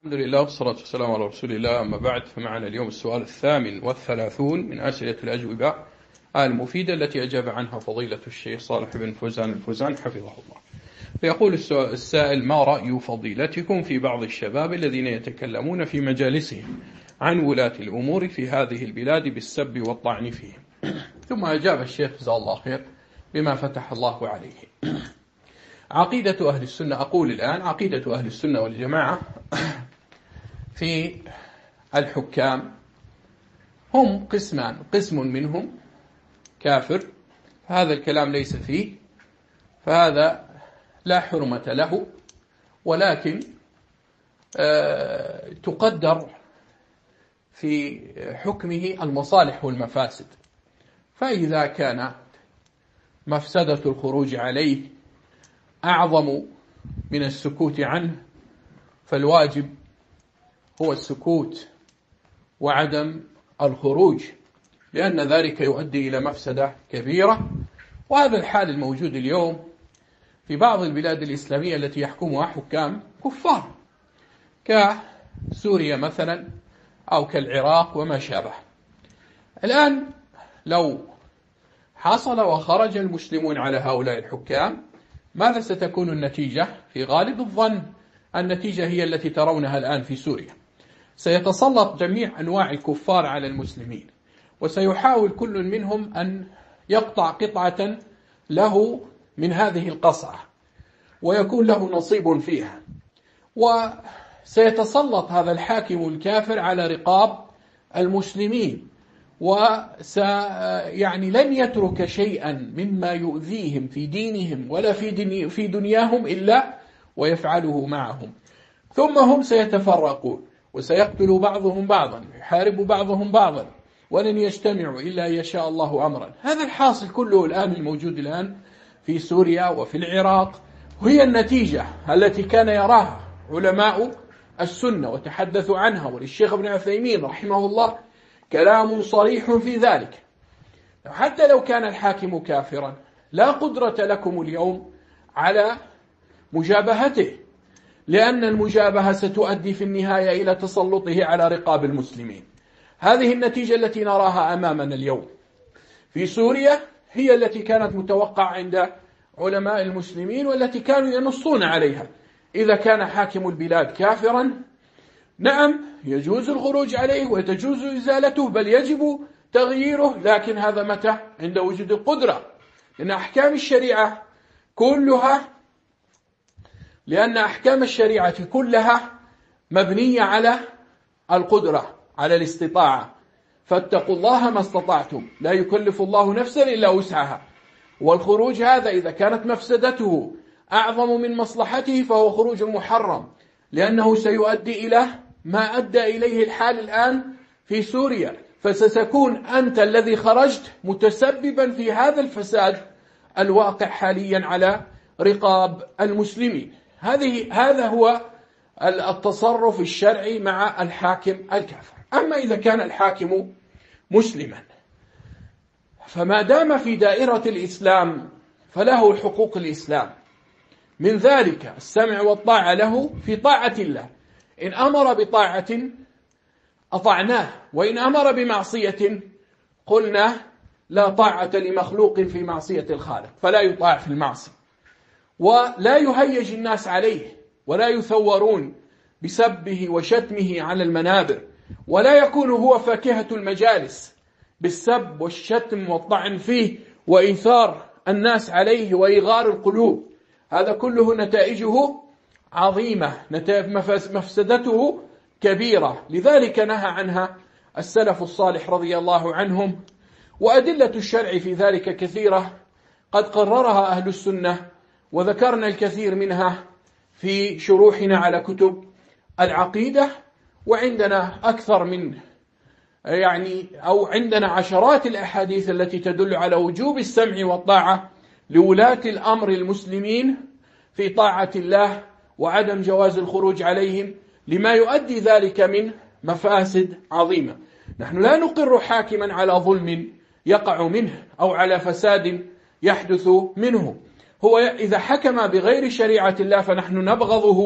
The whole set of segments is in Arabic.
الحمد لله والصلاة والسلام على رسول الله. أما بعد، فمعنا اليوم السؤال 38 من أسئلة الأجوبة المفيدة التي أجاب عنها فضيلة الشيخ صالح بن فوزان الفوزان حفظه الله. فيقول السائل: ما رأي فضيلتكم في بعض الشباب الذين يتكلمون في مجالسهم عن ولاة الأمور في هذه البلاد بالسب والطعن فيهم؟ ثم أجاب الشيخ جزاه الله خير بما فتح الله عليه. عقيدة أهل السنة، أقول الآن عقيدة أهل السنة والجماعة في الحكام هم قسمان: قسم منهم كافر، هذا الكلام ليس فيه، فهذا لا حرمة له، ولكن تقدر في حكمه المصالح والمفاسد. فإذا كان مفسدة الخروج عليه أعظم من السكوت عنه، فالواجب هو السكوت وعدم الخروج، لأن ذلك يؤدي إلى مفسدة كبيرة. وهذا الحال الموجود اليوم في بعض البلاد الإسلامية التي يحكمها حكام كفار كسوريا مثلا أو كالعراق وما شابه. الآن لو حصل وخرج المسلمون على هؤلاء الحكام، ماذا ستكون النتيجة؟ في غالب الظن النتيجة هي التي ترونها الآن في سوريا. سيتسلط جميع أنواع الكفار على المسلمين، وسيحاول كل منهم أن يقطع قطعة له من هذه القصعة ويكون له نصيب فيها، وسيتسلط هذا الحاكم الكافر على رقاب المسلمين، يعني لن يترك شيئا مما يؤذيهم في دينهم ولا في دنياهم إلا ويفعله معهم. ثم هم سيتفرقون وسيقتل بعضهم بعضا، يحارب بعضهم بعضا، ولن يجتمعوا إلا يشاء الله أمرا. هذا الحاصل كله الآن الموجود الآن في سوريا وفي العراق، وهي النتيجة التي كان يراها علماء السنة وتحدثوا عنها، وللشيخ ابن عثيمين رحمه الله كلام صريح في ذلك. حتى لو كان الحاكم كافرا لا قدرة لكم اليوم على مجابهته، لأن المجابهة ستؤدي في النهاية إلى تسلطه على رقاب المسلمين. هذه النتيجة التي نراها أمامنا اليوم في سوريا هي التي كانت متوقعة عند علماء المسلمين، والتي كانوا ينصون عليها. إذا كان حاكم البلاد كافرا، نعم يجوز الخروج عليه وتجوز إزالته، بل يجب تغييره، لكن هذا متى؟ عند وجود القدرة. لأن أحكام الشريعة كلها مبنية على القدرة، على الاستطاعة. فاتقوا الله ما استطعتم، لا يكلف الله نفسا إلا وسعها. والخروج هذا إذا كانت مفسدته أعظم من مصلحته فهو خروج محرم، لأنه سيؤدي إلى ما أدى إليه الحال الآن في سوريا، فستكون أنت الذي خرجت متسببا في هذا الفساد الواقع حاليا على رقاب المسلمين. هذا هو التصرف الشرعي مع الحاكم الكافر. أما إذا كان الحاكم مسلما، فما دام في دائرة الإسلام فله حقوق الإسلام، من ذلك السمع والطاعة له في طاعة الله. إن أمر بطاعة أطعناه، وإن أمر بمعصية قلنا لا طاعة لمخلوق في معصية الخالق، فلا يطاع في المعصية. ولا يهيج الناس عليه، ولا يثورون بسبه وشتمه على المنابر، ولا يكون هو فاكهة المجالس بالسب والشتم والطعن فيه وإيثار الناس عليه وإغار القلوب. هذا كله نتائجه عظيمة، مفسدته كبيرة، لذلك نهى عنها السلف الصالح رضي الله عنهم. وأدلة الشرع في ذلك كثيرة قد قررها أهل السنة، وذكرنا الكثير منها في شروحنا على كتب العقيدة. وعندنا أكثر من عندنا عشرات الأحاديث التي تدل على وجوب السمع والطاعة لولاة الأمر المسلمين في طاعة الله، وعدم جواز الخروج عليهم لما يؤدي ذلك من مفاسد عظيمة. نحن لا نقر حاكما على ظلم يقع منه أو على فساد يحدث منه. هو إذا حكم بغير شريعة الله فنحن نبغضه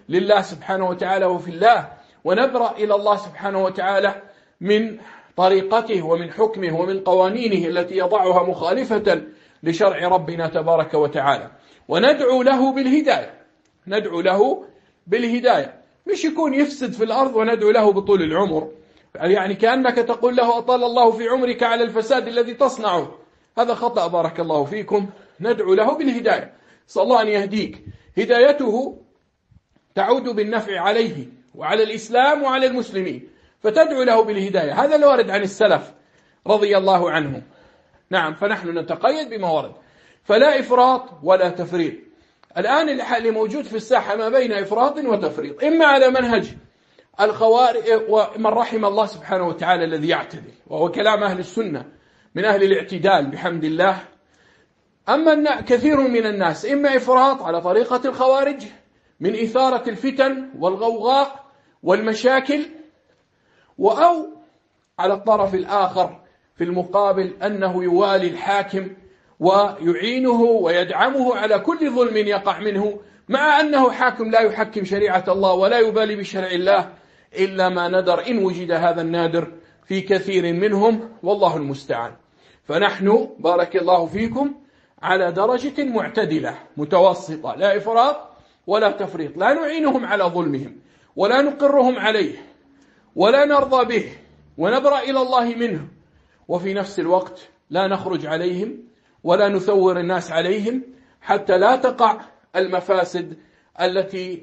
لله سبحانه وتعالى وفي الله، ونبرأ إلى الله سبحانه وتعالى من طريقته ومن حكمه ومن قوانينه التي يضعها مخالفة لشرع ربنا تبارك وتعالى، وندعو له بالهداية. ندعو له بالهداية، مش يكون يفسد في الأرض وندعو له بطول العمر، يعني كأنك تقول له أطال الله في عمرك على الفساد الذي تصنعه. هذا خطأ بارك الله فيكم. ندعو له بالهداية، صلى الله أن يهديك. هدايته تعود بالنفع عليه وعلى الإسلام وعلى المسلمين، فتدعو له بالهداية. هذا الوارد عن السلف رضي الله عنهم. نعم، فنحن نتقيد بما ورد، فلا إفراط ولا تفريط. الآن اللي موجود في الساحة ما بين إفراط وتفريط، إما على منهج الخوارج ومن رحم الله سبحانه وتعالى الذي يعتدل، وهو كلام أهل السنة من أهل الاعتدال بحمد الله. أما كثير من الناس إما إفراط على طريقة الخوارج من إثارة الفتن والغوغاء والمشاكل، أو على الطرف الآخر في المقابل أنه يوالي الحاكم ويعينه ويدعمه على كل ظلم يقع منه، مع أنه حاكم لا يحكم شريعة الله ولا يبالي بشرع الله إلا ما ندر، إن وجد هذا النادر في كثير منهم، والله المستعان. فنحن بارك الله فيكم على درجة معتدلة متوسطة، لا إفراط ولا تفريط، لا نعينهم على ظلمهم ولا نقرهم عليه ولا نرضى به، ونبرأ إلى الله منه، وفي نفس الوقت لا نخرج عليهم ولا نثور الناس عليهم حتى لا تقع المفاسد التي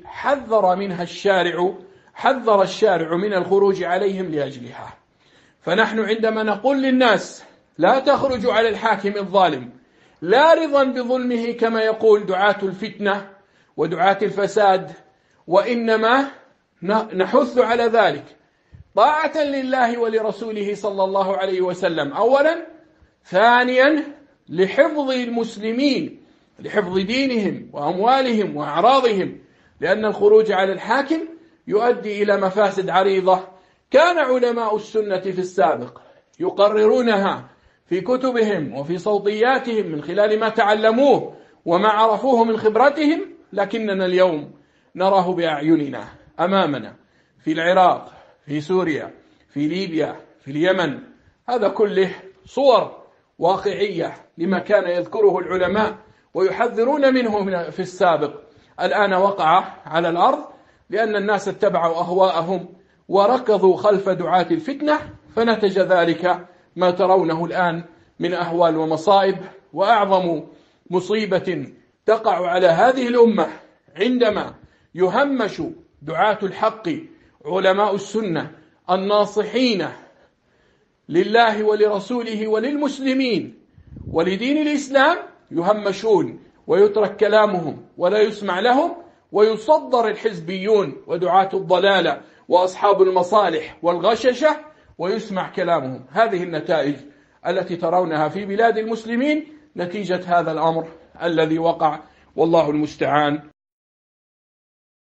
حذر الشارع من الخروج عليهم لأجلها. فنحن عندما نقول للناس لا تخرجوا على الحاكم الظالم، لا رضا بظلمه كما يقول دعاة الفتنة ودعاة الفساد، وإنما نحث على ذلك طاعة لله ولرسوله صلى الله عليه وسلم أولا، ثانيا لحفظ المسلمين، لحفظ دينهم وأموالهم وأعراضهم، لأن الخروج على الحاكم يؤدي إلى مفاسد عريضة كان علماء السنة في السابق يقررونها في كتبهم وفي صوتياتهم من خلال ما تعلموه وما عرفوه من خبرتهم، لكننا اليوم نراه بأعيننا أمامنا في العراق، في سوريا، في ليبيا، في اليمن. هذا كله صور واقعية لما كان يذكره العلماء ويحذرون منه في السابق، الآن وقع على الأرض لأن الناس اتبعوا أهواءهم وركضوا خلف دعاة الفتنة، فنتج ذلك ما ترونه الآن من أهوال ومصائب. وأعظم مصيبة تقع على هذه الأمة عندما يهمش دعاة الحق علماء السنة الناصحين لله ولرسوله وللمسلمين ولدين الإسلام، يهمشون ويترك كلامهم ولا يسمع لهم، ويصدر الحزبيون ودعاة الضلالة وأصحاب المصالح والغششة ويسمع كلامهم. هذه النتائج التي ترونها في بلاد المسلمين نتيجة هذا الأمر الذي وقع، والله المستعان.